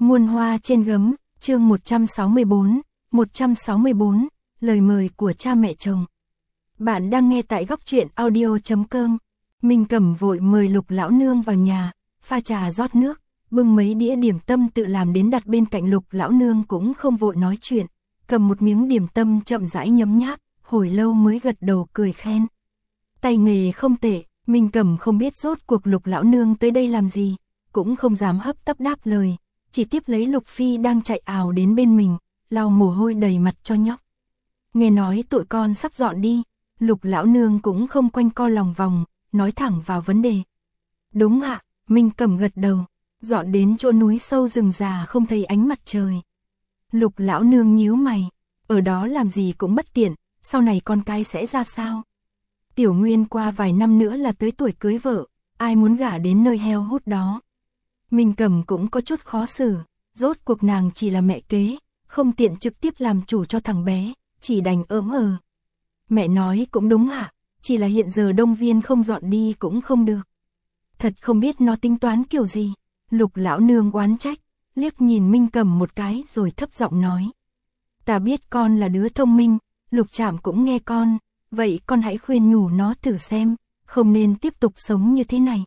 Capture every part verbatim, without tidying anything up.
Muôn hoa trên gấm, chương một trăm sáu mươi tư, một trăm sáu mươi tư, lời mời của cha mẹ chồng. Bạn đang nghe tại góc truyện audio chấm com. Minh Cẩm vội mời Lục lão nương vào nhà, pha trà rót nước, bưng mấy đĩa điểm tâm tự làm đến đặt bên cạnh. Lục lão nương cũng không vội nói chuyện, cầm một miếng điểm tâm chậm rãi nhấm nháp, hồi lâu mới gật đầu cười khen. Tay nghề không tệ. Minh Cẩm không biết rốt cuộc Lục lão nương tới đây làm gì, cũng không dám hấp tấp đáp lời, chỉ tiếp lấy Lục Phi đang chạy ào đến bên mình, lau mồ hôi đầy mặt cho nhóc. Nghe nói tụi con sắp dọn đi, Lục lão nương cũng không quanh co lòng vòng, nói thẳng vào vấn đề. Đúng ạ, Minh Cẩm gật đầu, dọn đến chỗ núi sâu rừng già không thấy ánh mặt trời. Lục lão nương nhíu mày, ở đó làm gì cũng bất tiện, sau này con cái sẽ ra sao? Tiểu Nguyên qua vài năm nữa là tới tuổi cưới vợ, ai muốn gả đến nơi heo hút đó. Minh Cẩm cũng có chút khó xử, rốt cuộc nàng chỉ là mẹ kế, không tiện trực tiếp làm chủ cho thằng bé, chỉ đành ỡm ờ. Mẹ nói cũng đúng ạ, chỉ là hiện giờ Đông Viên không dọn đi cũng không được. Thật không biết nó tính toán kiểu gì. Lục lão nương oán trách, liếc nhìn Minh Cẩm một cái rồi thấp giọng nói. Ta biết con là đứa thông minh, Lục Trạm cũng nghe con, vậy con hãy khuyên nhủ nó thử xem, không nên tiếp tục sống như thế này.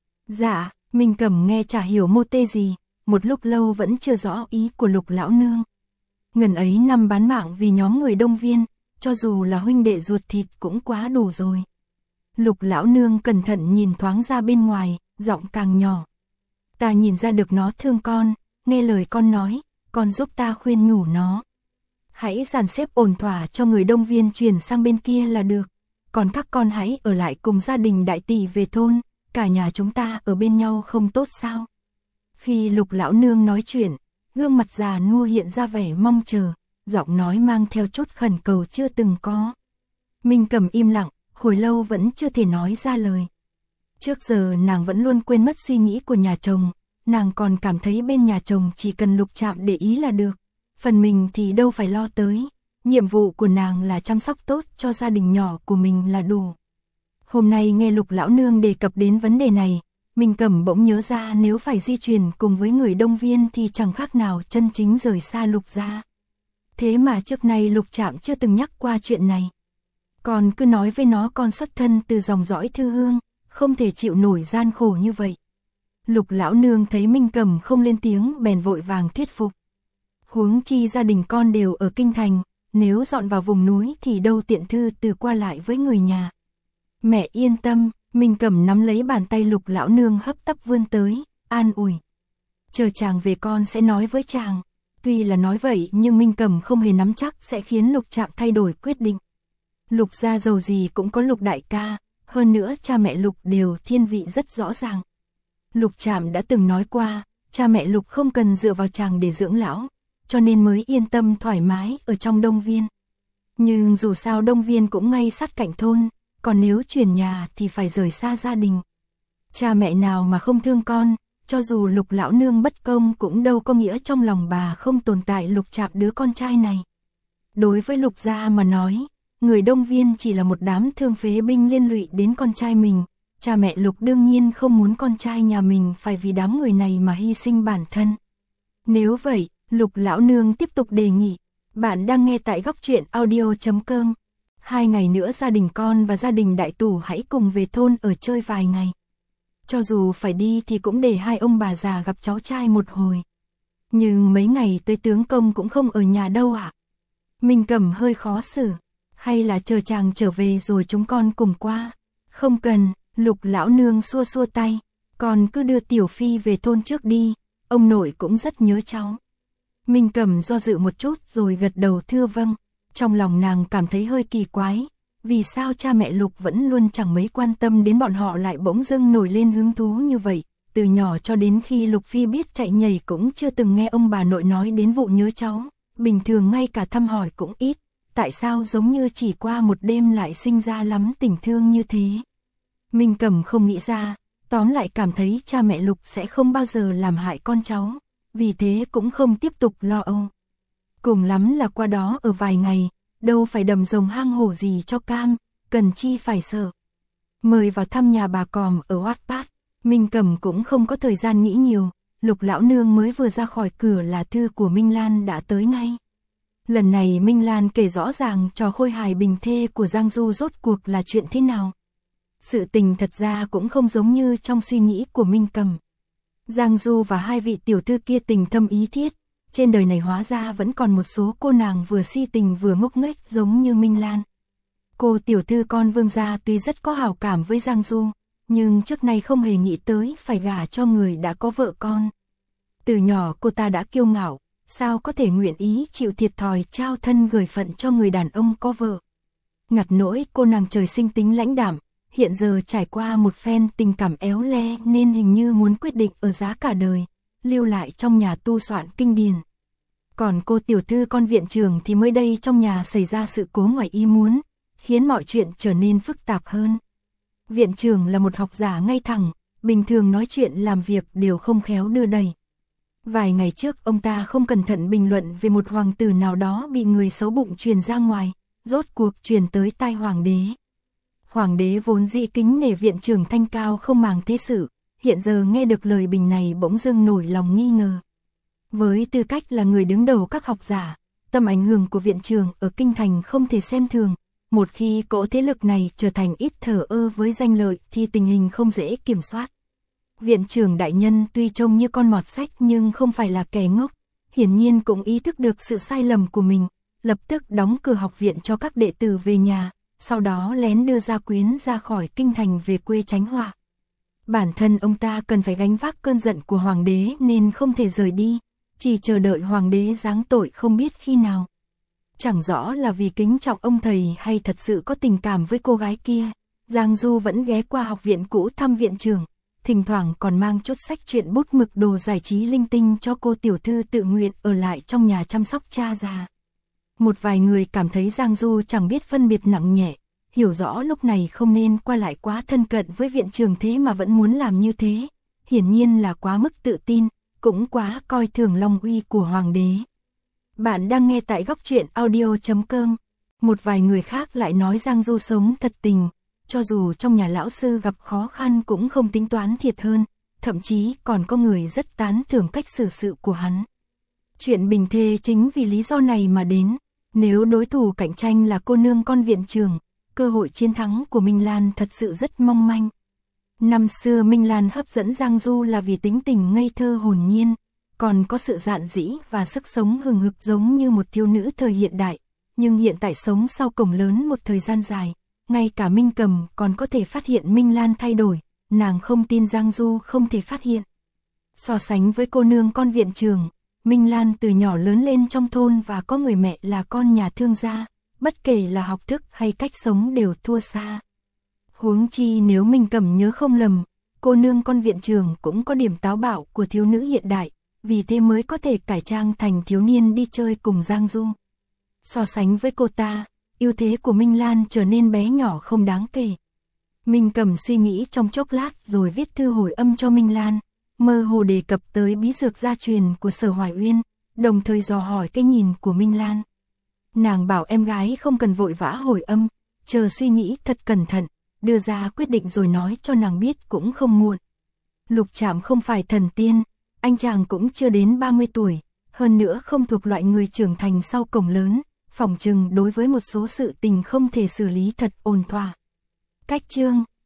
Dạ, Minh Cẩm nghe chả hiểu mô tê gì, một lúc lâu vẫn chưa rõ ý của Lục lão nương. Ngần ấy năm bán mạng vì nhóm người Đông Viên, cho dù là huynh đệ ruột thịt cũng quá đủ rồi. Lục lão nương cẩn thận nhìn thoáng ra bên ngoài, giọng càng nhỏ. Ta nhìn ra được nó thương con, nghe lời con nói, con giúp ta khuyên nhủ nó. Hãy dàn xếp ổn thỏa cho người Đông Viên chuyển sang bên kia là được. Còn các con hãy ở lại cùng gia đình đại tỷ về thôn, cả nhà chúng ta ở bên nhau không tốt sao? Khi Lục lão nương nói chuyện, gương mặt già nua hiện ra vẻ mong chờ, giọng nói mang theo chút khẩn cầu chưa từng có. Minh Cẩm im lặng, hồi lâu vẫn chưa thể nói ra lời. Trước giờ nàng vẫn luôn quên mất suy nghĩ của nhà chồng, nàng còn cảm thấy bên nhà chồng chỉ cần Lục Trạm để ý là được, phần mình thì đâu phải lo tới, nhiệm vụ của nàng là chăm sóc tốt cho gia đình nhỏ của mình là đủ. Hôm nay nghe Lục lão nương đề cập đến vấn đề này, Minh Cẩm bỗng nhớ ra nếu phải di chuyển cùng với người Đông Viên thì chẳng khác nào chân chính rời xa Lục gia. Thế mà trước nay Lục Trạm chưa từng nhắc qua chuyện này. Còn cứ nói với nó con xuất thân từ dòng dõi Thư Hương, không thể chịu nổi gian khổ như vậy. Lục lão nương thấy Minh Cẩm không lên tiếng bèn vội vàng thuyết phục. Huống chi gia đình con đều ở kinh thành, nếu dọn vào vùng núi thì đâu tiện thư từ qua lại với người nhà. Mẹ yên tâm, Minh Cẩm nắm lấy bàn tay Lục lão nương hấp tấp vươn tới, an ủi. Chờ chàng về con sẽ nói với chàng. Tuy là nói vậy nhưng Minh Cẩm không hề nắm chắc sẽ khiến Lục Trạm thay đổi quyết định. Lục gia giàu gì cũng có Lục đại ca, hơn nữa cha mẹ Lục đều thiên vị rất rõ ràng. Lục Trạm đã từng nói qua, cha mẹ Lục không cần dựa vào chàng để dưỡng lão, cho nên mới yên tâm thoải mái ở trong Đông Viên. Nhưng dù sao Đông Viên cũng ngay sát cạnh thôn, còn nếu chuyển nhà thì phải rời xa gia đình. Cha mẹ nào mà không thương con, cho dù Lục lão nương bất công cũng đâu có nghĩa trong lòng bà không tồn tại Lục Trạm đứa con trai này. Đối với Lục gia mà nói, người Đông Viên chỉ là một đám thương phế binh liên lụy đến con trai mình, cha mẹ Lục đương nhiên không muốn con trai nhà mình phải vì đám người này mà hy sinh bản thân. Nếu vậy, Lục lão nương tiếp tục đề nghị, bạn đang nghe tại góc truyện audio chấm com. Hai ngày nữa gia đình con và gia đình đại tủ hãy cùng về thôn ở chơi vài ngày. Cho dù phải đi thì cũng để hai ông bà già gặp cháu trai một hồi. Nhưng mấy ngày tới tướng công cũng không ở nhà đâu ạ. À? Minh Cẩm hơi khó xử. Hay là chờ chàng trở về rồi chúng con cùng qua. Không cần, Lục lão nương xua xua tay. Con cứ đưa Tiểu Phi về thôn trước đi. Ông nội cũng rất nhớ cháu. Minh Cẩm do dự một chút rồi gật đầu thưa vâng. Trong lòng nàng cảm thấy hơi kỳ quái. Vì sao cha mẹ Lục vẫn luôn chẳng mấy quan tâm đến bọn họ lại bỗng dưng nổi lên hứng thú như vậy. Từ nhỏ cho đến khi Lục Phi biết chạy nhảy cũng chưa từng nghe ông bà nội nói đến vụ nhớ cháu. Bình thường ngay cả thăm hỏi cũng ít. Tại sao giống như chỉ qua một đêm lại sinh ra lắm tình thương như thế? Minh Cẩm không nghĩ ra, tóm lại cảm thấy cha mẹ Lục sẽ không bao giờ làm hại con cháu. Vì thế cũng không tiếp tục lo âu. Cùng lắm là qua đó ở vài ngày. Đâu phải đầm rồng hang hổ gì cho cam, cần chi phải sợ. Mời vào thăm nhà bà Còm ở Oát Pát, Minh Cẩm cũng không có thời gian nghĩ nhiều, Lục lão nương mới vừa ra khỏi cửa là thư của Minh Lan đã tới ngay. Lần này Minh Lan kể rõ ràng trò khôi hài bình thê của Giang Du rốt cuộc là chuyện thế nào. Sự tình thật ra cũng không giống như trong suy nghĩ của Minh Cầm. Giang Du và hai vị tiểu thư kia tình thâm ý thiết, trên đời này hóa ra vẫn còn một số cô nàng vừa si tình vừa ngốc nghếch giống như Minh Lan. Cô tiểu thư con vương gia tuy rất có hảo cảm với Giang Du, nhưng trước nay không hề nghĩ tới phải gả cho người đã có vợ con. Từ nhỏ cô ta đã kiêu ngạo, sao có thể nguyện ý chịu thiệt thòi trao thân gửi phận cho người đàn ông có vợ. Ngặt nỗi cô nàng trời sinh tính lãnh đạm, hiện giờ trải qua một phen tình cảm éo le nên hình như muốn quyết định ở giá cả đời, lưu lại trong nhà tu soạn kinh điển. Còn cô tiểu thư con viện trưởng thì mới đây trong nhà xảy ra sự cố ngoài ý muốn, khiến mọi chuyện trở nên phức tạp hơn. Viện trưởng là một học giả ngay thẳng, bình thường nói chuyện làm việc đều không khéo đưa đẩy. Vài ngày trước ông ta không cẩn thận bình luận về một hoàng tử nào đó bị người xấu bụng truyền ra ngoài, rốt cuộc truyền tới tai hoàng đế. Hoàng đế vốn dĩ kính nể viện trưởng thanh cao không màng thế sự, hiện giờ nghe được lời bình này bỗng dưng nổi lòng nghi ngờ. Với tư cách là người đứng đầu các học giả, tầm ảnh hưởng của viện trưởng ở kinh thành không thể xem thường, một khi cỗ thế lực này trở thành ít thờ ơ với danh lợi thì tình hình không dễ kiểm soát. Viện trưởng đại nhân tuy trông như con mọt sách nhưng không phải là kẻ ngốc, hiển nhiên cũng ý thức được sự sai lầm của mình, lập tức đóng cửa học viện cho các đệ tử về nhà, sau đó lén đưa gia quyến ra khỏi kinh thành về quê tránh họa. Bản thân ông ta cần phải gánh vác cơn giận của hoàng đế nên không thể rời đi, chỉ chờ đợi hoàng đế giáng tội không biết khi nào. Chẳng rõ là vì kính trọng ông thầy hay thật sự có tình cảm với cô gái kia, Giang Du vẫn ghé qua học viện cũ thăm viện trưởng, thỉnh thoảng còn mang chút sách truyện bút mực đồ giải trí linh tinh cho cô tiểu thư tự nguyện ở lại trong nhà chăm sóc cha già. Một vài người cảm thấy Giang Du chẳng biết phân biệt nặng nhẹ, hiểu rõ lúc này không nên qua lại quá thân cận với viện trưởng thế mà vẫn muốn làm như thế, hiển nhiên là quá mức tự tin, cũng quá coi thường long uy của hoàng đế. Bạn đang nghe tại góc truyện audio chấm com. Một vài người khác lại nói Giang Du sống thật tình, cho dù trong nhà lão sư gặp khó khăn cũng không tính toán thiệt hơn, thậm chí còn có người rất tán thưởng cách xử sự của hắn. Chuyện bình thê chính vì lý do này mà đến, nếu đối thủ cạnh tranh là cô nương con viện trưởng, cơ hội chiến thắng của Minh Lan thật sự rất mong manh. Năm xưa Minh Lan hấp dẫn Giang Du là vì tính tình ngây thơ hồn nhiên, còn có sự dạn dĩ và sức sống hừng hực giống như một thiếu nữ thời hiện đại, nhưng hiện tại sống sau cổng lớn một thời gian dài, ngay cả Minh Cầm còn có thể phát hiện Minh Lan thay đổi, nàng không tin Giang Du không thể phát hiện. So sánh với cô nương con viện trưởng, Minh Lan từ nhỏ lớn lên trong thôn và có người mẹ là con nhà thương gia, bất kể là học thức hay cách sống đều thua xa. Huống chi nếu Minh Cầm nhớ không lầm, cô nương con viện trưởng cũng có điểm táo bạo của thiếu nữ hiện đại, vì thế mới có thể cải trang thành thiếu niên đi chơi cùng Giang Du. So sánh với cô ta, ưu thế của Minh Lan trở nên bé nhỏ không đáng kể. Minh Cầm suy nghĩ trong chốc lát rồi viết thư hồi âm cho Minh Lan, mơ hồ đề cập tới bí dược gia truyền của Sở Hoài Uyên, đồng thời dò hỏi cái nhìn của Minh Lan. Nàng bảo em gái không cần vội vã hồi âm, chờ suy nghĩ thật cẩn thận, đưa ra quyết định rồi nói cho nàng biết cũng không muộn. Lục Trạm không phải thần tiên, anh chàng cũng chưa đến ba mươi tuổi, hơn nữa không thuộc loại người trưởng thành sau cổng lớn, phỏng chừng đối với một số sự tình không thể xử lý thật ổn thỏa. Cách chương